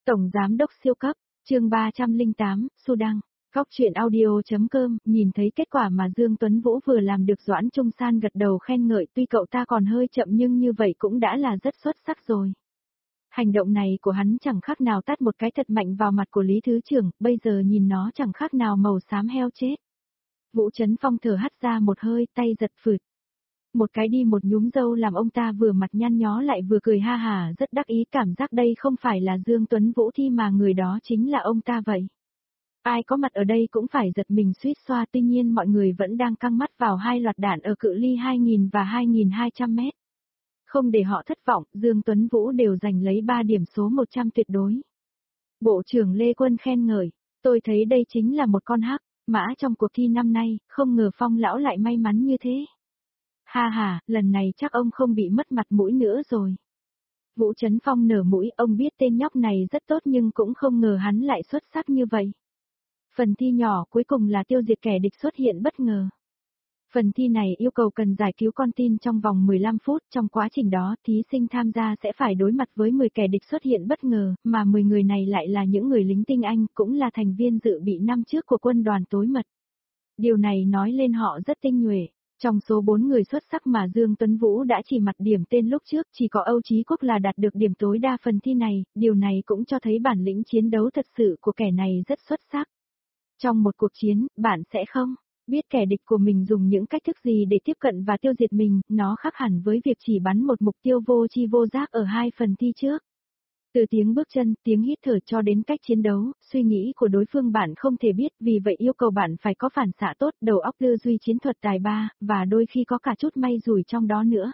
Tổng Giám đốc siêu cấp, chương 308, Su Đăng, Góc truyện audio.com, nhìn thấy kết quả mà Dương Tuấn Vũ vừa làm được Doãn Trung San gật đầu khen ngợi, tuy cậu ta còn hơi chậm nhưng như vậy cũng đã là rất xuất sắc rồi. Hành động này của hắn chẳng khác nào tát một cái thật mạnh vào mặt của Lý Thứ Trưởng, bây giờ nhìn nó chẳng khác nào màu xám heo chết. Vũ Chấn Phong thở hắt ra một hơi, tay giật phượt. Một cái đi một nhúm râu làm ông ta vừa mặt nhăn nhó lại vừa cười ha hả rất đắc ý, cảm giác đây không phải là Dương Tuấn Vũ thi mà người đó chính là ông ta vậy. Ai có mặt ở đây cũng phải giật mình suýt xoa, tuy nhiên mọi người vẫn đang căng mắt vào hai loạt đạn ở cự ly 2000 và 2200 mét. Không để họ thất vọng, Dương Tuấn Vũ đều giành lấy 3 điểm số 100 tuyệt đối. Bộ trưởng Lê Quân khen ngợi, tôi thấy đây chính là một con hắc mã trong cuộc thi năm nay, không ngờ Phong lão lại may mắn như thế. Ha ha, lần này chắc ông không bị mất mặt mũi nữa rồi. Vũ Chấn Phong nở mũi, ông biết tên nhóc này rất tốt nhưng cũng không ngờ hắn lại xuất sắc như vậy. Phần thi nhỏ cuối cùng là tiêu diệt kẻ địch xuất hiện bất ngờ. Phần thi này yêu cầu cần giải cứu con tin trong vòng 15 phút, trong quá trình đó thí sinh tham gia sẽ phải đối mặt với 10 kẻ địch xuất hiện bất ngờ, mà 10 người này lại là những người lính tinh anh, cũng là thành viên dự bị năm trước của quân đoàn tối mật. Điều này nói lên họ rất tinh nhuệ. Trong số 4 người xuất sắc mà Dương Tuấn Vũ đã chỉ mặt điểm tên lúc trước, chỉ có Âu Chí Quốc là đạt được điểm tối đa phần thi này, điều này cũng cho thấy bản lĩnh chiến đấu thật sự của kẻ này rất xuất sắc. Trong một cuộc chiến, bạn sẽ không biết kẻ địch của mình dùng những cách thức gì để tiếp cận và tiêu diệt mình, nó khác hẳn với việc chỉ bắn một mục tiêu vô tri vô giác ở hai phần thi trước. Từ tiếng bước chân, tiếng hít thở cho đến cách chiến đấu, suy nghĩ của đối phương bạn không thể biết, vì vậy yêu cầu bạn phải có phản xạ tốt, đầu óc tư duy chiến thuật tài ba, và đôi khi có cả chút may rủi trong đó nữa.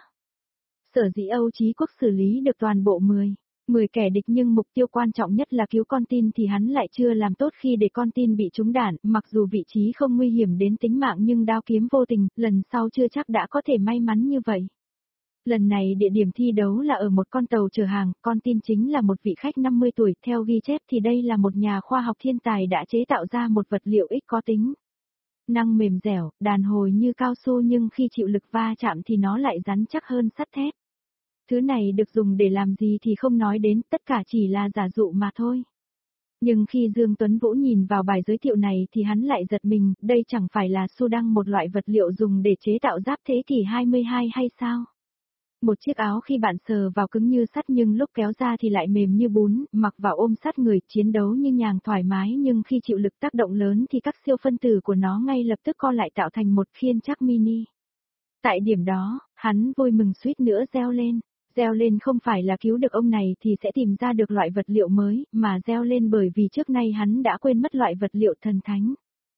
Sở dĩ Âu Chí Quốc xử lý được toàn bộ 10 kẻ địch nhưng mục tiêu quan trọng nhất là cứu con tin thì hắn lại chưa làm tốt khi để con tin bị trúng đạn, mặc dù vị trí không nguy hiểm đến tính mạng nhưng đao kiếm vô tình, lần sau chưa chắc đã có thể may mắn như vậy. Lần này địa điểm thi đấu là ở một con tàu chở hàng, con tin chính là một vị khách 50 tuổi, theo ghi chép thì đây là một nhà khoa học thiên tài đã chế tạo ra một vật liệu ích có tính năng mềm dẻo, đàn hồi như cao su nhưng khi chịu lực va chạm thì nó lại rắn chắc hơn sắt thép. Thứ này được dùng để làm gì thì không nói đến, tất cả chỉ là giả dụ mà thôi. Nhưng khi Dương Tuấn Vũ nhìn vào bài giới thiệu này thì hắn lại giật mình, đây chẳng phải là Su Đăng, một loại vật liệu dùng để chế tạo giáp thế kỷ 22 hay sao? Một chiếc áo khi bạn sờ vào cứng như sắt nhưng lúc kéo ra thì lại mềm như bún, mặc vào ôm sát người, chiến đấu như nhàng thoải mái nhưng khi chịu lực tác động lớn thì các siêu phân tử của nó ngay lập tức co lại tạo thành một khiên chắc mini. Tại điểm đó, hắn vui mừng suýt nữa reo lên. Reo lên không phải là cứu được ông này thì sẽ tìm ra được loại vật liệu mới, mà reo lên bởi vì trước nay hắn đã quên mất loại vật liệu thần thánh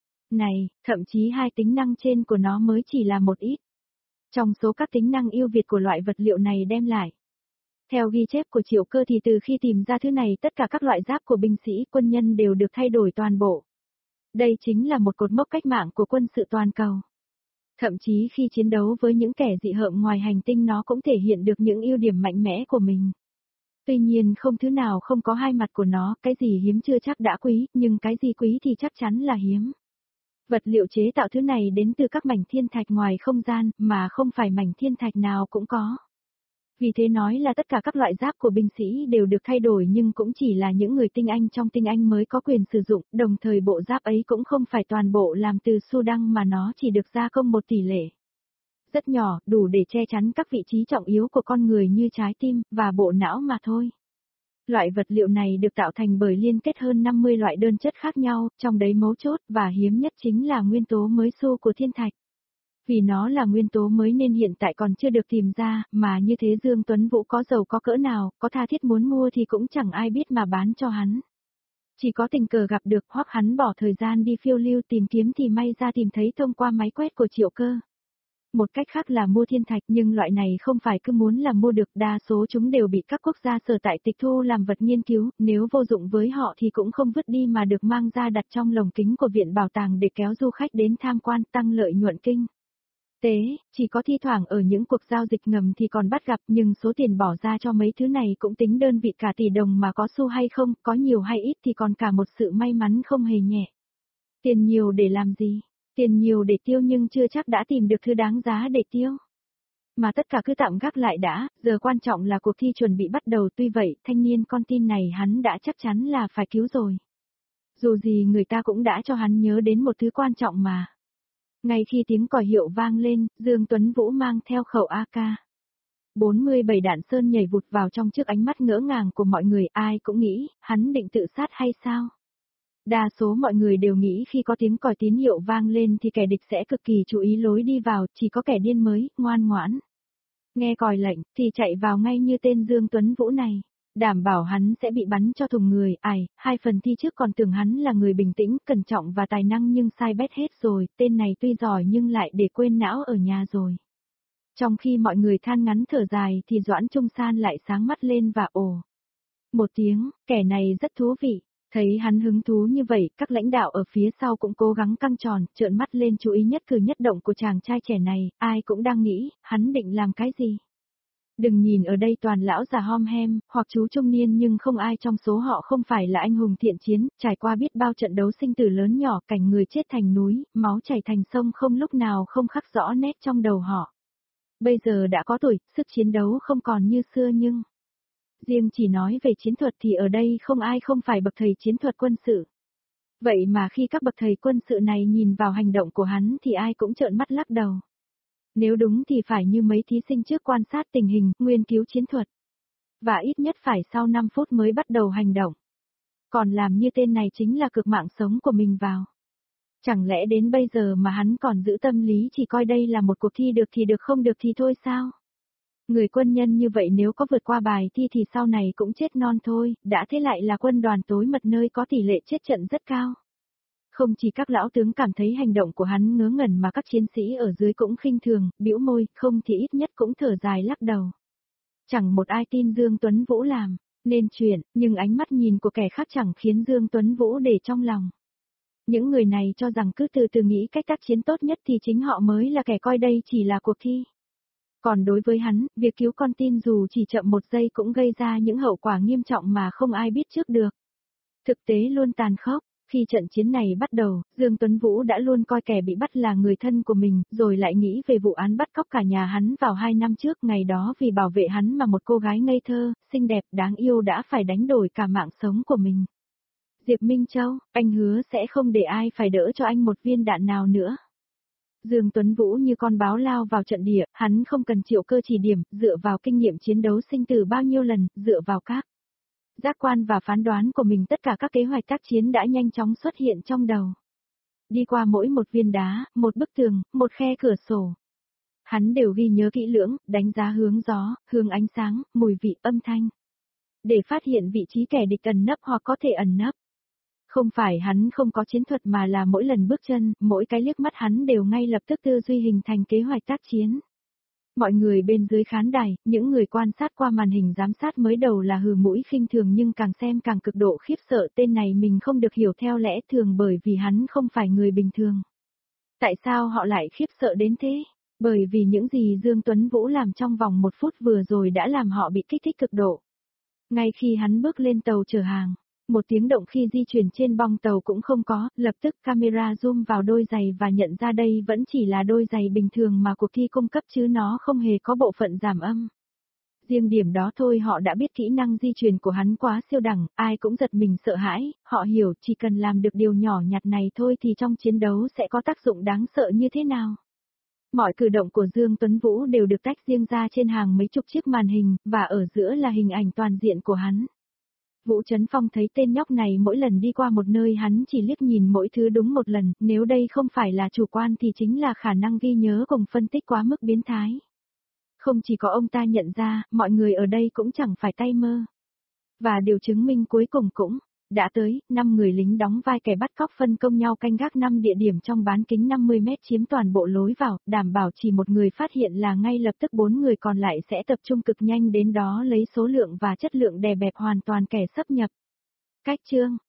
này, thậm chí hai tính năng trên của nó mới chỉ là một ít trong số các tính năng ưu việt của loại vật liệu này đem lại. Theo ghi chép của Triệu Cơ thì từ khi tìm ra thứ này tất cả các loại giáp của binh sĩ quân nhân đều được thay đổi toàn bộ. Đây chính là một cột mốc cách mạng của quân sự toàn cầu. Thậm chí khi chiến đấu với những kẻ dị hợm ngoài hành tinh nó cũng thể hiện được những ưu điểm mạnh mẽ của mình. Tuy nhiên không thứ nào không có hai mặt của nó, cái gì hiếm chưa chắc đã quý, nhưng cái gì quý thì chắc chắn là hiếm. Vật liệu chế tạo thứ này đến từ các mảnh thiên thạch ngoài không gian, mà không phải mảnh thiên thạch nào cũng có. Vì thế nói là tất cả các loại giáp của binh sĩ đều được thay đổi nhưng cũng chỉ là những người tinh anh trong tinh anh mới có quyền sử dụng, đồng thời bộ giáp ấy cũng không phải toàn bộ làm từ Su Đăng mà nó chỉ được gia công một tỷ lệ rất nhỏ, đủ để che chắn các vị trí trọng yếu của con người như trái tim và bộ não mà thôi. Loại vật liệu này được tạo thành bởi liên kết hơn 50 loại đơn chất khác nhau, trong đấy mấu chốt và hiếm nhất chính là nguyên tố mới Su của thiên thạch. Vì nó là nguyên tố mới nên hiện tại còn chưa được tìm ra, mà như thế Dương Tuấn Vũ có giàu có cỡ nào, có tha thiết muốn mua thì cũng chẳng ai biết mà bán cho hắn. Chỉ có tình cờ gặp được hoặc hắn bỏ thời gian đi phiêu lưu tìm kiếm thì may ra tìm thấy thông qua máy quét của Triệu Cơ. Một cách khác là mua thiên thạch nhưng loại này không phải cứ muốn là mua được, đa số chúng đều bị các quốc gia sở tại tịch thu làm vật nghiên cứu, nếu vô dụng với họ thì cũng không vứt đi mà được mang ra đặt trong lồng kính của viện bảo tàng để kéo du khách đến tham quan tăng lợi nhuận kinh tế, chỉ có thi thoảng ở những cuộc giao dịch ngầm thì còn bắt gặp nhưng số tiền bỏ ra cho mấy thứ này cũng tính đơn vị cả tỷ đồng mà có xu hay không, có nhiều hay ít thì còn cả một sự may mắn không hề nhẹ. Tiền nhiều để làm gì? Tiền nhiều để tiêu nhưng chưa chắc đã tìm được thứ đáng giá để tiêu. Mà tất cả cứ tạm gác lại đã, giờ quan trọng là cuộc thi chuẩn bị bắt đầu, tuy vậy, thanh niên con tin này hắn đã chắc chắn là phải cứu rồi. Dù gì người ta cũng đã cho hắn nhớ đến một thứ quan trọng mà. Ngay khi tiếng còi hiệu vang lên, Dương Tuấn Vũ mang theo khẩu AK. 47 đạn sơn nhảy vụt vào trong trước ánh mắt ngỡ ngàng của mọi người, ai cũng nghĩ, hắn định tự sát hay sao? Đa số mọi người đều nghĩ khi có tiếng còi tín hiệu vang lên thì kẻ địch sẽ cực kỳ chú ý lối đi vào, chỉ có kẻ điên mới, ngoan ngoãn. Nghe còi lệnh, thì chạy vào ngay như tên Dương Tuấn Vũ này. Đảm bảo hắn sẽ bị bắn cho thùng người, hai phần thi trước còn tưởng hắn là người bình tĩnh, cẩn trọng và tài năng nhưng sai bét hết rồi, tên này tuy giỏi nhưng lại để quên não ở nhà rồi. Trong khi mọi người than ngắn thở dài thì Doãn Trung San lại sáng mắt lên và ồ. Một tiếng, kẻ này rất thú vị. Thấy hắn hứng thú như vậy, các lãnh đạo ở phía sau cũng cố gắng căng tròn, trợn mắt lên chú ý nhất cử nhất động của chàng trai trẻ này, ai cũng đang nghĩ, hắn định làm cái gì. Đừng nhìn ở đây toàn lão già hom hem, hoặc chú trung niên nhưng không ai trong số họ không phải là anh hùng thiện chiến, trải qua biết bao trận đấu sinh tử lớn nhỏ, cảnh người chết thành núi, máu chảy thành sông không lúc nào không khắc rõ nét trong đầu họ. Bây giờ đã có tuổi, sức chiến đấu không còn như xưa nhưng... Riêng chỉ nói về chiến thuật thì ở đây không ai không phải bậc thầy chiến thuật quân sự. Vậy mà khi các bậc thầy quân sự này nhìn vào hành động của hắn thì ai cũng trợn mắt lắc đầu. Nếu đúng thì phải như mấy thí sinh trước quan sát tình hình, nghiên cứu chiến thuật. Và ít nhất phải sau 5 phút mới bắt đầu hành động. Còn làm như tên này chính là cược mạng sống của mình vào. Chẳng lẽ đến bây giờ mà hắn còn giữ tâm lý chỉ coi đây là một cuộc thi được thì được không được thì thôi sao? Người quân nhân như vậy nếu có vượt qua bài thi thì sau này cũng chết non thôi, đã thế lại là quân đoàn tối mật nơi có tỷ lệ chết trận rất cao. Không chỉ các lão tướng cảm thấy hành động của hắn ngớ ngẩn mà các chiến sĩ ở dưới cũng khinh thường, bĩu môi, không thì ít nhất cũng thở dài lắc đầu. Chẳng một ai tin Dương Tuấn Vũ làm, nên chuyện, nhưng ánh mắt nhìn của kẻ khác chẳng khiến Dương Tuấn Vũ để trong lòng. Những người này cho rằng cứ từ từ nghĩ cách tác chiến tốt nhất thì chính họ mới là kẻ coi đây chỉ là cuộc thi. Còn đối với hắn, việc cứu con tin dù chỉ chậm một giây cũng gây ra những hậu quả nghiêm trọng mà không ai biết trước được. Thực tế luôn tàn khốc, khi trận chiến này bắt đầu, Dương Tuấn Vũ đã luôn coi kẻ bị bắt là người thân của mình, rồi lại nghĩ về vụ án bắt cóc cả nhà hắn vào 2 năm trước, ngày đó vì bảo vệ hắn mà một cô gái ngây thơ, xinh đẹp, đáng yêu đã phải đánh đổi cả mạng sống của mình. Diệp Minh Châu, anh hứa sẽ không để ai phải đỡ cho anh một viên đạn nào nữa. Dương Tuấn Vũ như con báo lao vào trận địa, hắn không cần Triệu Cơ chỉ điểm, dựa vào kinh nghiệm chiến đấu sinh tử bao nhiêu lần, dựa vào các giác quan và phán đoán của mình tất cả các kế hoạch tác chiến đã nhanh chóng xuất hiện trong đầu. Đi qua mỗi một viên đá, một bức tường, một khe cửa sổ. Hắn đều ghi nhớ kỹ lưỡng, đánh giá hướng gió, hướng ánh sáng, mùi vị, âm thanh. Để phát hiện vị trí kẻ địch ẩn nấp hoặc có thể ẩn nấp. Không phải hắn không có chiến thuật mà là mỗi lần bước chân, mỗi cái liếc mắt hắn đều ngay lập tức tư duy hình thành kế hoạch tác chiến. Mọi người bên dưới khán đài, những người quan sát qua màn hình giám sát mới đầu là hừ mũi khinh thường nhưng càng xem càng cực độ khiếp sợ, tên này mình không được hiểu theo lẽ thường bởi vì hắn không phải người bình thường. Tại sao họ lại khiếp sợ đến thế? Bởi vì những gì Dương Tuấn Vũ làm trong vòng 1 phút vừa rồi đã làm họ bị kích thích cực độ. Ngay khi hắn bước lên tàu chở hàng, một tiếng động khi di chuyển trên bong tàu cũng không có, lập tức camera zoom vào đôi giày và nhận ra đây vẫn chỉ là đôi giày bình thường mà cuộc thi cung cấp chứ nó không hề có bộ phận giảm âm. Riêng điểm đó thôi họ đã biết kỹ năng di chuyển của hắn quá siêu đẳng, ai cũng giật mình sợ hãi, họ hiểu chỉ cần làm được điều nhỏ nhặt này thôi thì trong chiến đấu sẽ có tác dụng đáng sợ như thế nào. Mọi cử động của Dương Tuấn Vũ đều được tách riêng ra trên hàng mấy chục chiếc màn hình, và ở giữa là hình ảnh toàn diện của hắn. Vũ Trấn Phong thấy tên nhóc này mỗi lần đi qua một nơi hắn chỉ liếc nhìn mỗi thứ đúng một lần, nếu đây không phải là chủ quan thì chính là khả năng ghi nhớ cùng phân tích quá mức biến thái. Không chỉ có ông ta nhận ra, mọi người ở đây cũng chẳng phải tay mơ. Và điều chứng minh cuối cùng cũng đã tới, 5 người lính đóng vai kẻ bắt cóc phân công nhau canh gác 5 địa điểm trong bán kính 50 mét chiếm toàn bộ lối vào, đảm bảo chỉ một người phát hiện là ngay lập tức 4 người còn lại sẽ tập trung cực nhanh đến đó lấy số lượng và chất lượng đè bẹp hoàn toàn kẻ xâm nhập. Cách chương